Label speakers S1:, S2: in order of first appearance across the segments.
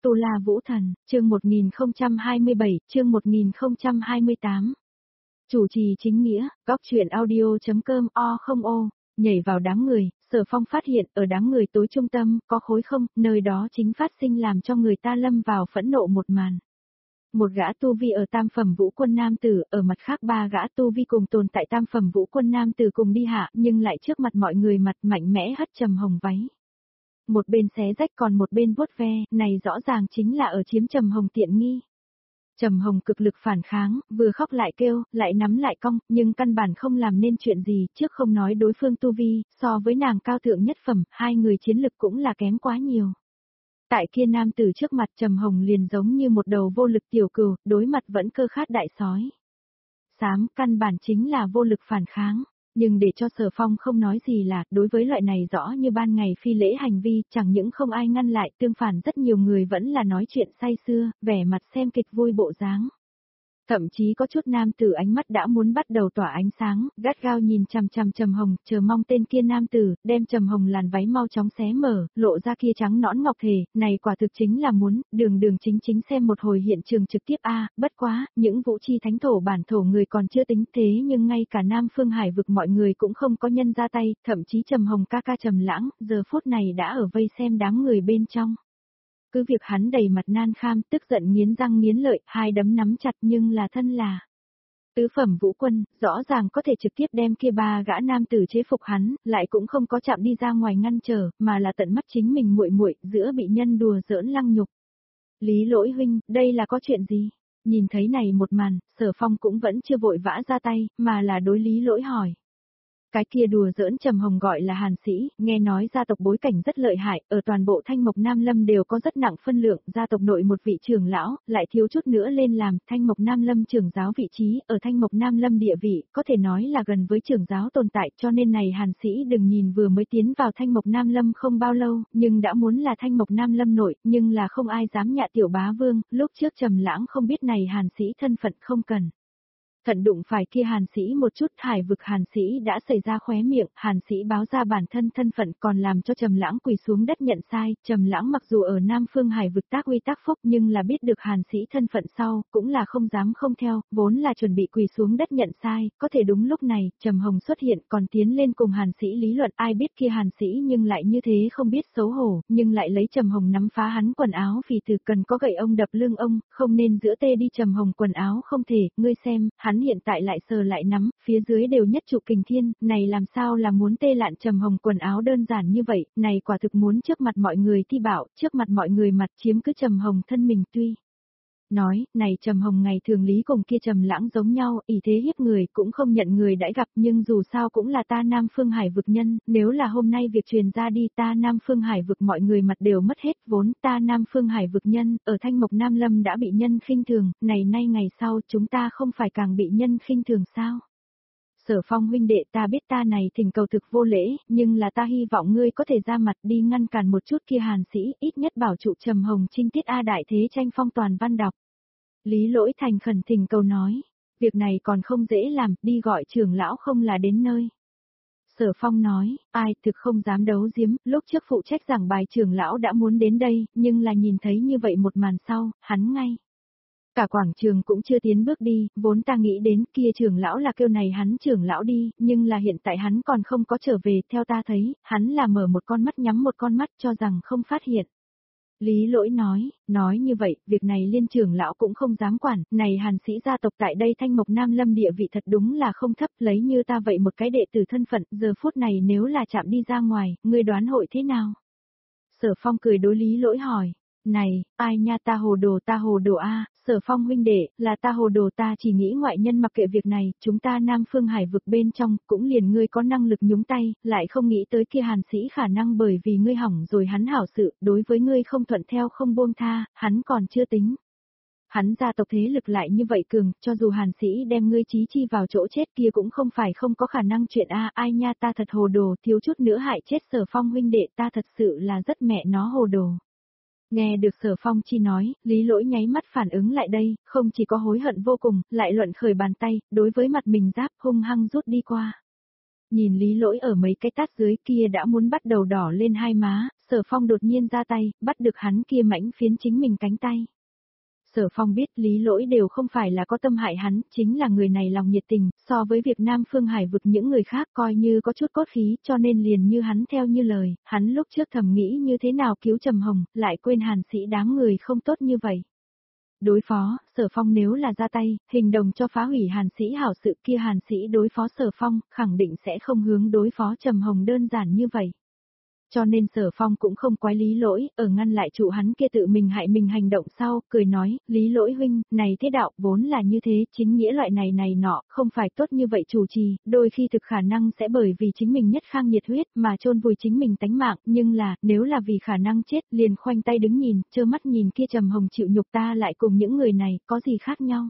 S1: Tu La Vũ Thần, chương 1027, chương 1028. Chủ trì chính nghĩa, góc truyện audio.com o, nhảy vào đám người, Sở Phong phát hiện ở đám người tối trung tâm, có khối không, nơi đó chính phát sinh làm cho người ta lâm vào phẫn nộ một màn. Một gã tu vi ở tam phẩm vũ quân nam tử, ở mặt khác ba gã tu vi cùng tồn tại tam phẩm vũ quân nam tử cùng đi hạ, nhưng lại trước mặt mọi người mặt mạnh mẽ hất Trầm Hồng váy. Một bên xé rách còn một bên vuốt ve, này rõ ràng chính là ở chiếm Trầm Hồng tiện nghi. Trầm Hồng cực lực phản kháng, vừa khóc lại kêu, lại nắm lại cong, nhưng căn bản không làm nên chuyện gì, trước không nói đối phương tu vi, so với nàng cao thượng nhất phẩm, hai người chiến lực cũng là kém quá nhiều. Tại kia nam tử trước mặt Trầm Hồng liền giống như một đầu vô lực tiểu cừu, đối mặt vẫn cơ khát đại sói. Xám, căn bản chính là vô lực phản kháng. Nhưng để cho Sở Phong không nói gì là, đối với loại này rõ như ban ngày phi lễ hành vi, chẳng những không ai ngăn lại, tương phản rất nhiều người vẫn là nói chuyện say sưa, vẻ mặt xem kịch vui bộ dáng. Thậm chí có chút nam tử ánh mắt đã muốn bắt đầu tỏa ánh sáng, gắt gao nhìn chằm chằm Trầm Hồng, chờ mong tên kia nam tử, đem Trầm Hồng làn váy mau chóng xé mở, lộ ra kia trắng nõn ngọc thể, này quả thực chính là muốn, đường chính xem một hồi hiện trường trực tiếp bất quá, những vũ chi thánh thổ bản thổ người còn chưa tính thế nhưng ngay cả Nam Phương Hải vực mọi người cũng không có nhân ra tay, thậm chí Trầm Hồng ca ca Trầm Lãng, giờ phút này đã ở vây xem đám người bên trong. Cứ việc hắn đầy mặt nan kham, tức giận nghiến răng nghiến lợi, hai đấm nắm chặt nhưng là thân là tứ phẩm vũ quân, rõ ràng có thể trực tiếp đem kia ba gã nam tử chế phục hắn, lại cũng không có chạm đi ra ngoài ngăn trở, mà là tận mắt chính mình muội muội giữa bị nhân đùa giỡn lăng nhục. Lý Lỗi huynh, đây là có chuyện gì? Nhìn thấy này một màn, Sở Phong cũng vẫn chưa vội vã ra tay, mà là đối Lý Lỗi hỏi. Cái kia đùa giỡn Trầm Hồng gọi là Hàn Sĩ, nghe nói gia tộc bối cảnh rất lợi hại, ở toàn bộ Thanh Mộc Nam Lâm đều có rất nặng phân lượng, gia tộc nội một vị trưởng lão, lại thiếu chút nữa lên làm Thanh Mộc Nam Lâm trưởng giáo vị trí, ở Thanh Mộc Nam Lâm địa vị, có thể nói là gần với trưởng giáo tồn tại, cho nên này Hàn Sĩ đừng nhìn vừa mới tiến vào Thanh Mộc Nam Lâm không bao lâu, nhưng đã muốn là Thanh Mộc Nam Lâm nội, nhưng là không ai dám nhạ tiểu bá vương, lúc trước Trầm Lãng không biết này Hàn Sĩ thân phận không cần. Thận đụng phải kia Hàn Sĩ một chút, Hải vực Hàn Sĩ đã xảy ra khóe miệng, Hàn Sĩ báo ra bản thân thân phận còn làm cho Trầm Lãng quỳ xuống đất nhận sai, Trầm Lãng mặc dù ở Nam Phương Hải vực tác uy tác phúc nhưng là biết được Hàn Sĩ thân phận sau, cũng là không dám không theo, vốn là chuẩn bị quỳ xuống đất nhận sai, có thể đúng lúc này, Trầm Hồng xuất hiện còn tiến lên cùng Hàn Sĩ lý luận, ai biết kia Hàn Sĩ nhưng lại như thế không biết xấu hổ, nhưng lại lấy Trầm Hồng nắm phá hắn quần áo vì từ cần có gậy ông đập lưng ông, không nên giữa tê đi Trầm Hồng quần áo không thể, ngươi xem, hắn hiện tại lại sờ lại nắm, phía dưới đều nhất trụ kình thiên, này làm sao là muốn tê lạn Trầm Hồng quần áo đơn giản như vậy, này quả thực muốn trước mặt mọi người thi bảo, trước mặt mọi người mặt chiếm cứ Trầm Hồng thân mình tuy. Nói, này Trầm Hồng ngày thường lý cùng kia Trầm Lãng giống nhau, ỷ thế hiếp người cũng không nhận người đãi gặp nhưng dù sao cũng là ta Nam Phương Hải vực nhân, nếu là hôm nay việc truyền ra đi ta Nam Phương Hải vực mọi người mặt đều mất hết vốn ta Nam Phương Hải vực nhân, ở Thanh Mộc Nam Lâm đã bị nhân khinh thường, này nay ngày sau chúng ta không phải càng bị nhân khinh thường sao? Sở Phong huynh đệ ta biết ta này thỉnh cầu thực vô lễ, nhưng là ta hy vọng ngươi có thể ra mặt đi ngăn cản một chút kia Hàn Sĩ, ít nhất bảo trụ Trầm Hồng trinh tiết đại thế tranh phong toàn văn đọc. Lý Lỗi thành khẩn thỉnh cầu nói, việc này còn không dễ làm, đi gọi trưởng lão không là đến nơi. Sở Phong nói, ai thực không dám đấu giếm, lúc trước phụ trách giảng bài trưởng lão đã muốn đến đây, nhưng là nhìn thấy như vậy một màn sau, hắn ngay. Cả quảng trường cũng chưa tiến bước đi, vốn ta nghĩ đến kia trưởng lão là kêu này hắn trưởng lão đi, nhưng là hiện tại hắn còn không có trở về, theo ta thấy, hắn là mở một con mắt nhắm một con mắt cho rằng không phát hiện. Lý Lỗi nói như vậy, việc này liên trưởng lão cũng không dám quản, này Hàn Sĩ gia tộc tại đây Thanh Mộc Nam Lâm địa vị thật đúng là không thấp, lấy như ta vậy một cái đệ tử thân phận, giờ phút này nếu là chạm đi ra ngoài, ngươi đoán hội thế nào? Sở Phong cười đối Lý Lỗi hỏi. Này, ai nha ta hồ đồ Sở Phong huynh đệ, là ta hồ đồ ta chỉ nghĩ ngoại nhân mặc kệ việc này, chúng ta Nam Phương Hải vực bên trong, cũng liền ngươi có năng lực nhúng tay, lại không nghĩ tới kia Hàn Sĩ khả năng bởi vì ngươi hỏng rồi hắn hảo sự, đối với ngươi không thuận theo không buông tha, hắn còn chưa tính. Hắn gia tộc thế lực lại như vậy cường, cho dù Hàn Sĩ đem ngươi chí chi vào chỗ chết kia cũng không phải không có khả năng chuyện ai nha ta thật hồ đồ, thiếu chút nữa hại chết Sở Phong huynh đệ ta thật sự là rất mẹ nó hồ đồ. Nghe được Sở Phong chi nói, Lý Lỗi nháy mắt phản ứng lại đây, không chỉ có hối hận vô cùng, lại luận khởi bàn tay, đối với mặt mình giáp hung hăng rút đi qua. Nhìn Lý Lỗi ở mấy cái tát dưới kia đã muốn bắt đầu đỏ lên hai má, Sở Phong đột nhiên ra tay, bắt được hắn kia mảnh phiến chính mình cánh tay. Sở Phong biết Lý Lỗi đều không phải là có tâm hại hắn, chính là người này lòng nhiệt tình, so với việc Nam Phương Hải vực những người khác coi như có chút cốt khí, cho nên liền như hắn theo như lời, hắn lúc trước thầm nghĩ như thế nào cứu Trầm Hồng, lại quên Hàn Sĩ đám người không tốt như vậy. Đối phó, Sở Phong nếu là ra tay, hình đồng cho phá hủy Hàn Sĩ hảo sự kia, Hàn Sĩ đối phó Sở Phong, khẳng định sẽ không hướng đối phó Trầm Hồng đơn giản như vậy. Cho nên Sở Phong cũng không quái Lý Lỗi, ở ngăn lại trụ hắn kia tự mình hại mình hành động sau, cười nói, Lý Lỗi huynh, này thế đạo vốn là như thế, chính nghĩa loại này nọ, không phải tốt như vậy chủ trì, đôi khi thực khả năng sẽ bởi vì chính mình nhất khang nhiệt huyết mà chôn vùi chính mình tánh mạng, nhưng là, nếu là vì khả năng chết, liền khoanh tay đứng nhìn, trơ mắt nhìn kia Trầm Hồng chịu nhục, ta lại cùng những người này, có gì khác nhau.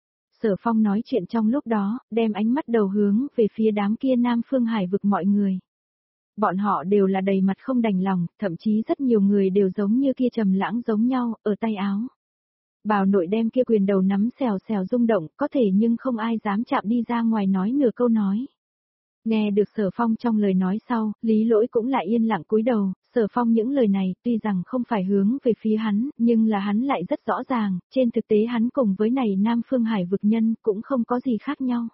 S1: Sở Phong nói chuyện trong lúc đó, đem ánh mắt đầu hướng về phía đám kia Nam Phương Hải vực mọi người. Bọn họ đều là đầy mặt không đành lòng, thậm chí rất nhiều người đều giống như kia Trầm Lãng giống nhau, ở tay áo. Bào nội đem kia quyền đầu nắm xèo xèo rung động, có thể nhưng không ai dám chạm đi ra ngoài nói nửa câu nói. Nghe được Sở Phong trong lời nói sau, Lý Lỗi cũng lại yên lặng cúi đầu, Sở Phong những lời này tuy rằng không phải hướng về phía hắn, nhưng là hắn lại rất rõ ràng, trên thực tế hắn cùng với này Nam Phương Hải vực nhân cũng không có gì khác nhau.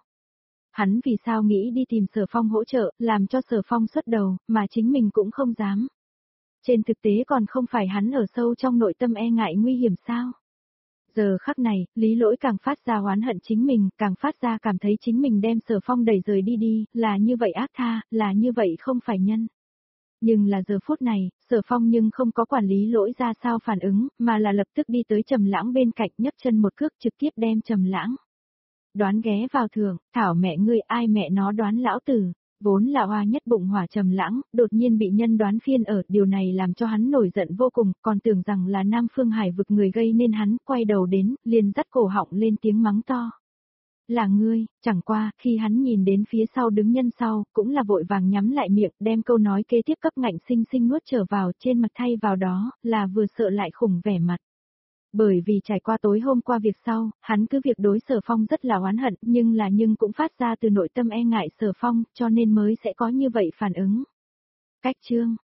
S1: Hắn vì sao nghĩ đi tìm Sở Phong hỗ trợ, làm cho Sở Phong xuất đầu, mà chính mình cũng không dám. Trên thực tế còn không phải hắn ở sâu trong nội tâm e ngại nguy hiểm sao? Giờ khắc này, Lý Lỗi càng phát ra oán hận chính mình, càng phát ra cảm thấy chính mình đem Sở Phong đẩy rời đi, là như vậy ác tha, là như vậy không phải nhân. Nhưng là giờ phút này, Sở Phong nhưng không có quản Lý Lỗi ra sao phản ứng, mà là lập tức đi tới Trầm Lãng bên cạnh nhấc chân một cước trực tiếp đem Trầm Lãng. Đoán ghé vào thưởng, thảo mẹ ngươi ai mẹ nó đoán lão tử, vốn là hoa nhất bụng hỏa Trầm Lãng, đột nhiên bị nhân đoán phiên ở, điều này làm cho hắn nổi giận vô cùng, còn tưởng rằng là Nam Phương Hải vực người gây nên hắn, quay đầu đến, liền dắt cổ họng lên tiếng mắng to. Là ngươi, chẳng qua, khi hắn nhìn đến phía sau đứng nhân sau, cũng là vội vàng nhắm lại miệng, đem câu nói kế tiếp cấp ngạnh sinh sinh nuốt trở vào, trên mặt thay vào đó, là vừa sợ lại khủng vẻ mặt. Bởi vì trải qua tối hôm qua việc sau, hắn cứ việc đối Sở Phong rất là oán hận, nhưng cũng phát ra từ nội tâm e ngại Sở Phong, cho nên mới sẽ có như vậy phản ứng. Cách chương